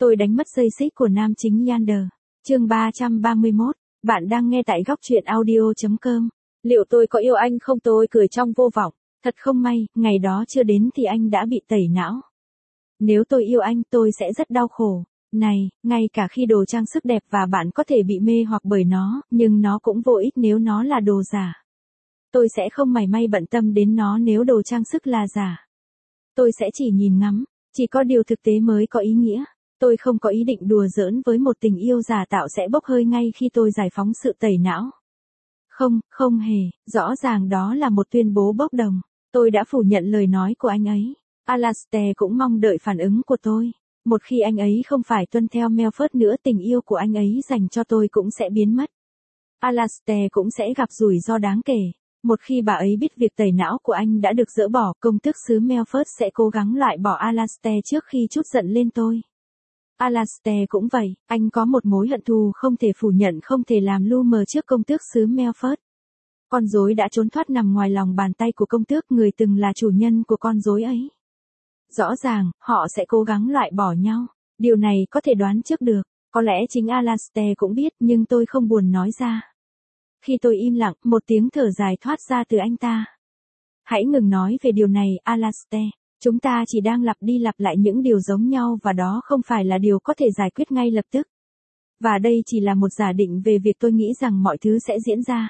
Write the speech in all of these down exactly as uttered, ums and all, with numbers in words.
Tôi đánh mất dây xích của nam chính Yander. Chương ba trăm ba mươi mốt. Bạn đang nghe tại góc truyện audio chấm com. Liệu tôi có yêu anh không? Tôi cười trong vô vọng. Thật không may, ngày đó chưa đến thì anh đã bị tẩy não. Nếu tôi yêu anh, tôi sẽ rất đau khổ. Này, ngay cả khi đồ trang sức đẹp và bạn có thể bị mê hoặc bởi nó, nhưng nó cũng vô ích nếu nó là đồ giả. Tôi sẽ không mảy may bận tâm đến nó nếu đồ trang sức là giả. Tôi sẽ chỉ nhìn ngắm, chỉ có điều thực tế mới có ý nghĩa. Tôi không có ý định đùa giỡn với một tình yêu giả tạo sẽ bốc hơi ngay khi tôi giải phóng sự tẩy não. Không, không hề, rõ ràng đó là một tuyên bố bốc đồng. Tôi đã phủ nhận lời nói của anh ấy. Alastair cũng mong đợi phản ứng của tôi. Một khi anh ấy không phải tuân theo Melford nữa, tình yêu của anh ấy dành cho tôi cũng sẽ biến mất. Alastair cũng sẽ gặp rủi ro đáng kể. Một khi bà ấy biết việc tẩy não của anh đã được dỡ bỏ, công tước xứ Melford sẽ cố gắng loại bỏ Alastair trước khi trút giận lên tôi. Alastair cũng vậy, anh có một mối hận thù không thể phủ nhận, không thể làm lu mờ trước công tước xứ Melford. Con rối đã trốn thoát nằm ngoài lòng bàn tay của công tước, người từng là chủ nhân của con rối ấy. Rõ ràng, họ sẽ cố gắng loại bỏ nhau. Điều này có thể đoán trước được. Có lẽ chính Alastair cũng biết, nhưng tôi không buồn nói ra. Khi tôi im lặng, một tiếng thở dài thoát ra từ anh ta. Hãy ngừng nói về điều này, Alastair. Chúng ta chỉ đang lặp đi lặp lại những điều giống nhau và đó không phải là điều có thể giải quyết ngay lập tức. Và đây chỉ là một giả định về việc tôi nghĩ rằng mọi thứ sẽ diễn ra.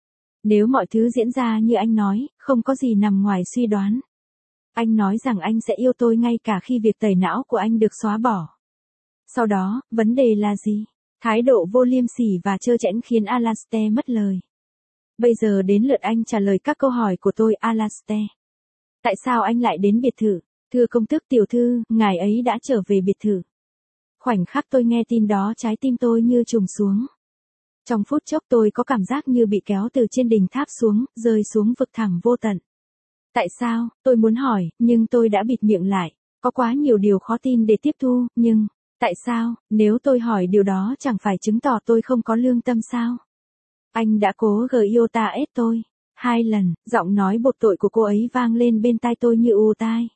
Nếu mọi thứ diễn ra như anh nói, không có gì nằm ngoài suy đoán. Anh nói rằng anh sẽ yêu tôi ngay cả khi việc tẩy não của anh được xóa bỏ. Sau đó, vấn đề là gì? Thái độ vô liêm sỉ và trơ trẽn khiến Alastair mất lời. Bây giờ đến lượt anh trả lời các câu hỏi của tôi, Alastair. Tại sao anh lại đến biệt thự? Thưa công tước tiểu thư, ngài ấy đã trở về biệt thự. Khoảnh khắc tôi nghe tin đó, trái tim tôi như trùng xuống. Trong phút chốc tôi có cảm giác như bị kéo từ trên đỉnh tháp xuống, rơi xuống vực thẳm vô tận. Tại sao? Tôi muốn hỏi, nhưng tôi đã bịt miệng lại. Có quá nhiều điều khó tin để tiếp thu, nhưng... Tại sao? Nếu tôi hỏi điều đó chẳng phải chứng tỏ tôi không có lương tâm sao? Anh đã cố gờ yêu ta ết tôi. Hai lần, giọng nói bộc tội của cô ấy vang lên bên tai tôi như ù tai.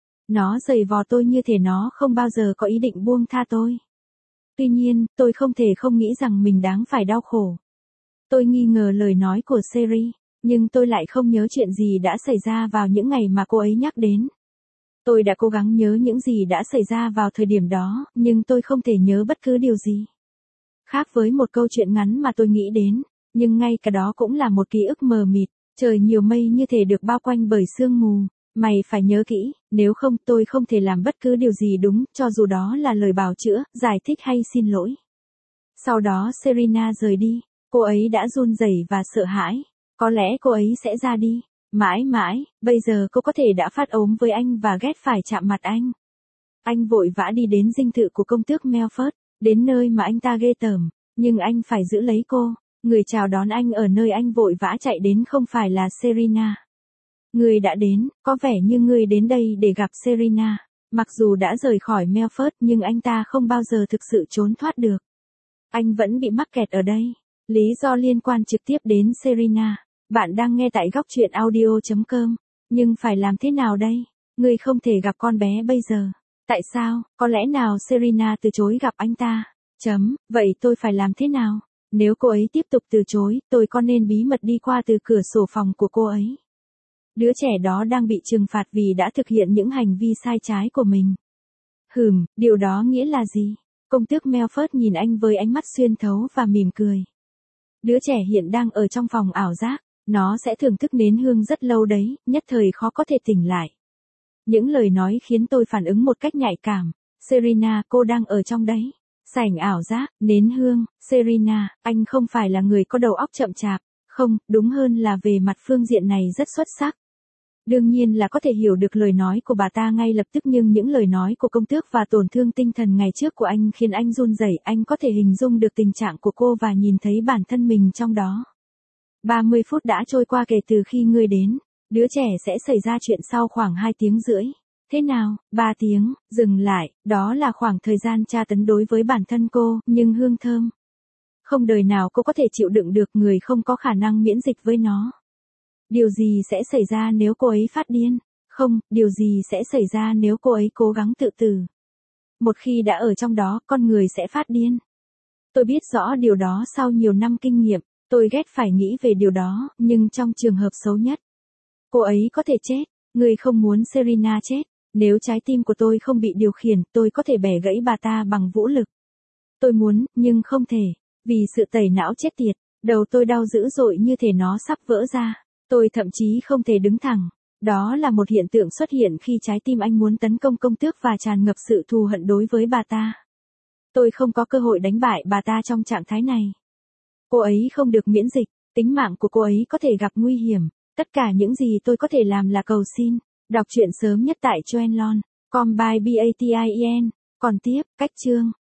Nó giày vò tôi như thể nó không bao giờ có ý định buông tha tôi. Tuy nhiên, tôi không thể không nghĩ rằng mình đáng phải đau khổ. Tôi nghi ngờ lời nói của Sherry, nhưng tôi lại không nhớ chuyện gì đã xảy ra vào những ngày mà cô ấy nhắc đến. Tôi đã cố gắng nhớ những gì đã xảy ra vào thời điểm đó, nhưng tôi không thể nhớ bất cứ điều gì. Khác với một câu chuyện ngắn mà tôi nghĩ đến, nhưng ngay cả đó cũng là một ký ức mờ mịt, trời nhiều mây như thể được bao quanh bởi sương mù. Mày phải nhớ kỹ, nếu không tôi không thể làm bất cứ điều gì đúng, cho dù đó là lời bào chữa, giải thích hay xin lỗi. Sau đó Serena rời đi, cô ấy đã run rẩy và sợ hãi. Có lẽ cô ấy sẽ ra đi. Mãi mãi, bây giờ cô có thể đã phát ốm với anh và ghét phải chạm mặt anh. Anh vội vã đi đến dinh thự của công tước Melford, đến nơi mà anh ta ghê tởm, nhưng anh phải giữ lấy cô. Người chào đón anh ở nơi anh vội vã chạy đến không phải là Serena. Người đã đến, có vẻ như người đến đây để gặp Serena. Mặc dù đã rời khỏi Melford nhưng anh ta không bao giờ thực sự trốn thoát được. Anh vẫn bị mắc kẹt ở đây. Lý do liên quan trực tiếp đến Serena. Bạn đang nghe tại góc truyện audio chấm com. Nhưng phải làm thế nào đây? Người không thể gặp con bé bây giờ. Tại sao? Có lẽ nào Serena từ chối gặp anh ta? Chấm, vậy tôi phải làm thế nào? Nếu cô ấy tiếp tục từ chối, tôi có nên bí mật đi qua từ cửa sổ phòng của cô ấy? Đứa trẻ đó đang bị trừng phạt vì đã thực hiện những hành vi sai trái của mình. Hừm, điều đó nghĩa là gì? Công tước Melford nhìn anh với ánh mắt xuyên thấu và mỉm cười. Đứa trẻ hiện đang ở trong phòng ảo giác. Nó sẽ thưởng thức nến hương rất lâu đấy, nhất thời khó có thể tỉnh lại. Những lời nói khiến tôi phản ứng một cách nhạy cảm. Serena, cô đang ở trong đấy. Sảnh ảo giác, nến hương, Serena, anh không phải là người có đầu óc chậm chạp. Không, đúng hơn là về mặt phương diện này rất xuất sắc. Đương nhiên là có thể hiểu được lời nói của bà ta ngay lập tức, nhưng những lời nói của công tước và tổn thương tinh thần ngày trước của anh khiến anh run rẩy. Anh có thể hình dung được tình trạng của cô và nhìn thấy bản thân mình trong đó. ba mươi phút đã trôi qua kể từ khi ngươi đến. Đứa trẻ sẽ xảy ra chuyện sau khoảng hai tiếng rưỡi. Thế nào? ba tiếng, dừng lại, đó là khoảng thời gian tra tấn đối với bản thân cô, nhưng hương thơm. Không đời nào cô có thể chịu đựng được, người không có khả năng miễn dịch với nó. Điều gì sẽ xảy ra nếu cô ấy phát điên? Không, điều gì sẽ xảy ra nếu cô ấy cố gắng tự tử? Một khi đã ở trong đó, con người sẽ phát điên. Tôi biết rõ điều đó sau nhiều năm kinh nghiệm, tôi ghét phải nghĩ về điều đó, nhưng trong trường hợp xấu nhất, cô ấy có thể chết. Người không muốn Serena chết. Nếu trái tim của tôi không bị điều khiển, tôi có thể bẻ gãy bà ta bằng vũ lực. Tôi muốn, nhưng không thể. Vì sự tẩy não chết tiệt, đầu tôi đau dữ dội như thể nó sắp vỡ ra. Tôi thậm chí không thể đứng thẳng. Đó là một hiện tượng xuất hiện khi trái tim anh muốn tấn công công tước và tràn ngập sự thù hận đối với bà ta. Tôi không có cơ hội đánh bại bà ta trong trạng thái này. Cô ấy không được miễn dịch, tính mạng của cô ấy có thể gặp nguy hiểm. Tất cả những gì tôi có thể làm là cầu xin. Đọc truyện sớm nhất tại Joenlon. Com by B A T I E N. Còn tiếp, cách chương.